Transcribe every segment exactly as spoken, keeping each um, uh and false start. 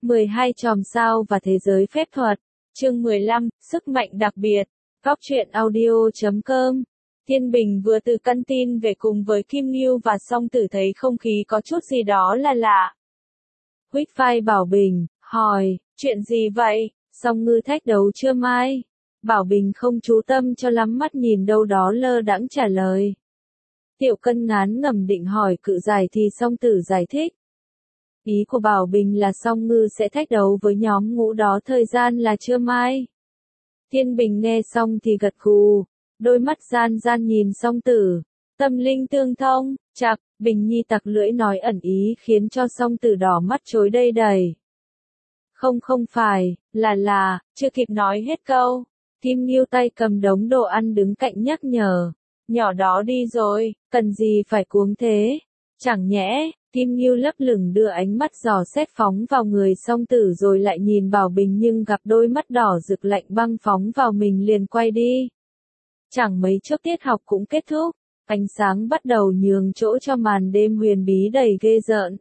mười hai chòm sao và thế giới phép thuật. Chương mười lăm, sức mạnh đặc biệt. Góc truyện audio chấm com. Thiên Bình vừa từ căn tin về cùng với Kim Ngưu và Song Tử thấy không khí có chút gì đó là lạ. Huých vai Bảo Bình, hỏi, chuyện gì vậy? Song Ngư thách đấu chưa mai? Bảo Bình không chú tâm cho lắm, mắt nhìn đâu đó lơ đãng trả lời. Tiểu Cân ngán ngẩm định hỏi cự giải thì Song Tử giải thích. Ý của Bảo Bình là Song Ngư sẽ thách đấu với nhóm ngũ đó, thời gian là trưa mai. Thiên Bình nghe xong thì gật gù, đôi mắt gian gian nhìn Song Tử, tâm linh tương thông, chạc, Bình Nhi tặc lưỡi nói ẩn ý khiến cho Song Tử đỏ mắt chối đây đầy. Không không phải, là là, chưa kịp nói hết câu, Kim Ngưu tay cầm đống đồ ăn đứng cạnh nhắc nhở, nhỏ đó đi rồi, cần gì phải cuống thế, chẳng nhẽ. Kim Ngưu lấp lửng đưa ánh mắt dò xét phóng vào người Song Tử rồi lại nhìn Bảo Bình, nhưng gặp đôi mắt đỏ rực lạnh băng phóng vào mình liền quay đi. Chẳng mấy chốc tiết học cũng kết thúc, ánh sáng bắt đầu nhường chỗ cho màn đêm huyền bí đầy ghê rợn.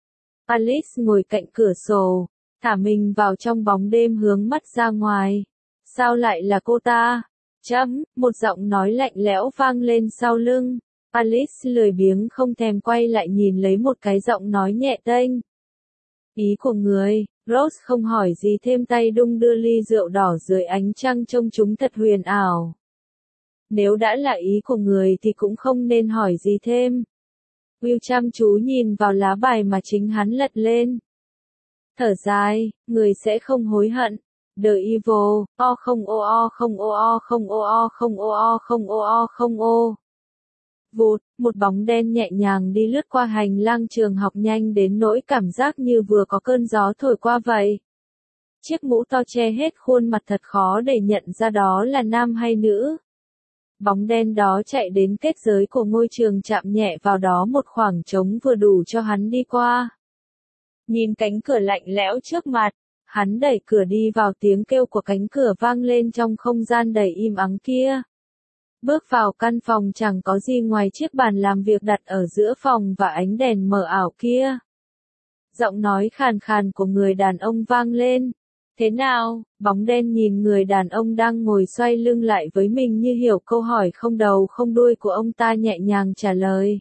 Alice ngồi cạnh cửa sổ, thả mình vào trong bóng đêm hướng mắt ra ngoài. Sao lại là cô ta? Chấm, một giọng nói lạnh lẽo vang lên sau lưng. Alice lười biếng không thèm quay lại nhìn lấy một cái giọng nói nhẹ tênh. Ý của người, Rose không hỏi gì thêm, tay đung đưa ly rượu đỏ dưới ánh trăng trông chúng thật huyền ảo. Nếu đã là ý của người thì cũng không nên hỏi gì thêm. Will chăm chú nhìn vào lá bài mà chính hắn lật lên. Thở dài, người sẽ không hối hận. The Evil, o không o o không o o không o o không o o không o o không o. Vụt, một bóng đen nhẹ nhàng đi lướt qua hành lang trường học nhanh đến nỗi cảm giác như vừa có cơn gió thổi qua vậy. Chiếc mũ to che hết khuôn mặt thật khó để nhận ra đó là nam hay nữ. Bóng đen đó chạy đến kết giới của ngôi trường, chạm nhẹ vào đó một khoảng trống vừa đủ cho hắn đi qua. Nhìn cánh cửa lạnh lẽo trước mặt, hắn đẩy cửa đi vào, tiếng kêu của cánh cửa vang lên trong không gian đầy im ắng kia. Bước vào căn phòng chẳng có gì ngoài chiếc bàn làm việc đặt ở giữa phòng và ánh đèn mờ ảo kia. Giọng nói khàn khàn của người đàn ông vang lên. Thế nào? Bóng đen nhìn người đàn ông đang ngồi xoay lưng lại với mình như hiểu câu hỏi không đầu không đuôi của ông ta, nhẹ nhàng trả lời.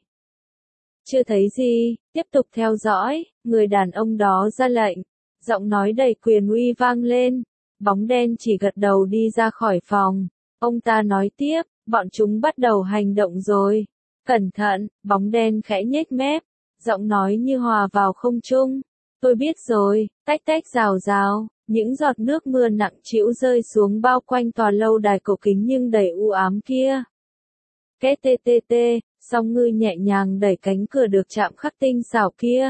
Chưa thấy gì, tiếp tục theo dõi, người đàn ông đó ra lệnh. Giọng nói đầy quyền uy vang lên. Bóng đen chỉ gật đầu đi ra khỏi phòng. Ông ta nói tiếp. Bọn chúng bắt đầu hành động rồi. Cẩn thận, bóng đen khẽ nhếch mép, giọng nói như hòa vào không trung. Tôi biết rồi, tách tách rào rào, những giọt nước mưa nặng trĩu rơi xuống bao quanh tòa lâu đài cổ kính nhưng đầy u ám kia. Két tê tê tê, Song Ngư nhẹ nhàng đẩy cánh cửa được chạm khắc tinh xảo kia.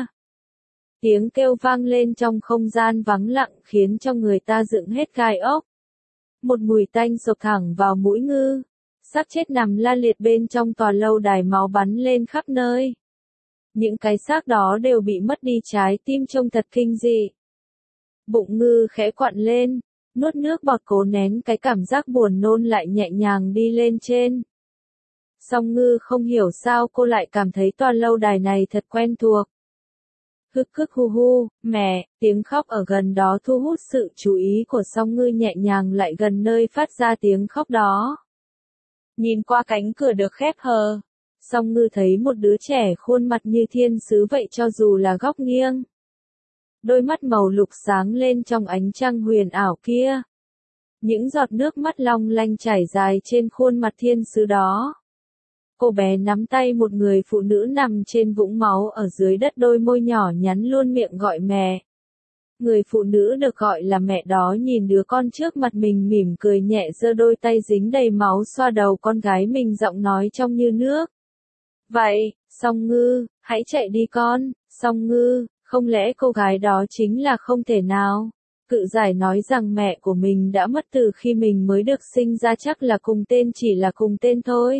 Tiếng kêu vang lên trong không gian vắng lặng khiến cho người ta dựng hết gai ốc. Một mùi tanh sộc thẳng vào mũi Ngư. Xác chết nằm la liệt bên trong tòa lâu đài, máu bắn lên khắp nơi. Những cái xác đó đều bị mất đi trái tim, trông thật kinh dị. Bụng Ngư khẽ quặn lên, nuốt nước bọt cố nén cái cảm giác buồn nôn lại nhẹ nhàng đi lên trên. Song Ngư không hiểu sao cô lại cảm thấy tòa lâu đài này thật quen thuộc. Hức hức hu hu, mẹ, tiếng khóc ở gần đó thu hút sự chú ý của Song Ngư, nhẹ nhàng lại gần nơi phát ra tiếng khóc đó. Nhìn qua cánh cửa được khép hờ, Song Ngư thấy một đứa trẻ khuôn mặt như thiên sứ vậy cho dù là góc nghiêng. Đôi mắt màu lục sáng lên trong ánh trăng huyền ảo kia. Những giọt nước mắt long lanh chảy dài trên khuôn mặt thiên sứ đó. Cô bé nắm tay một người phụ nữ nằm trên vũng máu ở dưới đất, đôi môi nhỏ nhắn luôn miệng gọi mẹ. Người phụ nữ được gọi là mẹ đó nhìn đứa con trước mặt mình mỉm cười nhẹ, giơ đôi tay dính đầy máu xoa đầu con gái mình, giọng nói trong như nước. Vậy, Song Ngư, hãy chạy đi con, Song Ngư, không lẽ cô gái đó chính là không thể nào? Cự giải nói rằng mẹ của mình đã mất từ khi mình mới được sinh ra, chắc là cùng tên, chỉ là cùng tên thôi.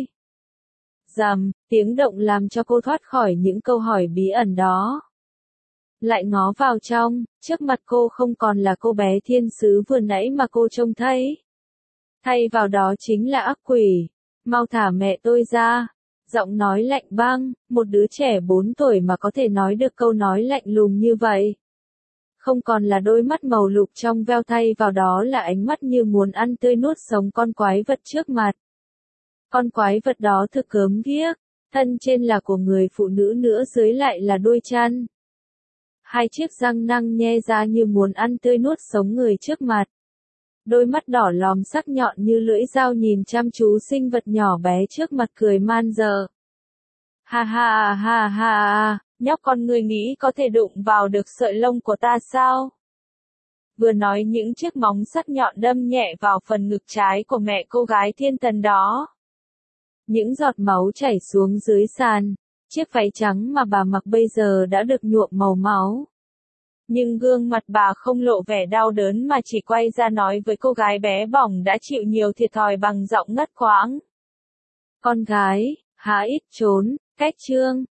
Rầm, tiếng động làm cho cô thoát khỏi những câu hỏi bí ẩn đó. Lại ngó vào trong, trước mặt cô không còn là cô bé thiên sứ vừa nãy mà cô trông thấy. Thay vào đó chính là ác quỷ. Mau thả mẹ tôi ra. Giọng nói lạnh băng, một đứa trẻ bốn tuổi mà có thể nói được câu nói lạnh lùng như vậy. không còn là đôi mắt màu lục trong veo, thay vào đó là ánh mắt như muốn ăn tươi nuốt sống con quái vật trước mặt. Con quái vật đó thực gớm ghiếc, thân trên là của người phụ nữ, nữa dưới lại là đuôi chăn. Hai chiếc răng nanh nhe ra như muốn ăn tươi nuốt sống người trước mặt. Đôi mắt đỏ lòm sắc nhọn như lưỡi dao nhìn chăm chú sinh vật nhỏ bé trước mặt, cười man dợ. Ha ha ha ha, nhóc con, ngươi nghĩ có thể đụng vào được sợi lông của ta sao? Vừa nói, những chiếc móng sắc nhọn đâm nhẹ vào phần ngực trái của mẹ cô gái thiên thần đó. Những giọt máu chảy xuống dưới sàn, chiếc váy trắng mà bà mặc bây giờ đã được nhuộm màu máu. Nhưng gương mặt bà không lộ vẻ đau đớn mà chỉ quay ra nói với cô gái bé bỏng đã chịu nhiều thiệt thòi bằng giọng ngắt quãng. Con gái, há ít trốn, cách trương.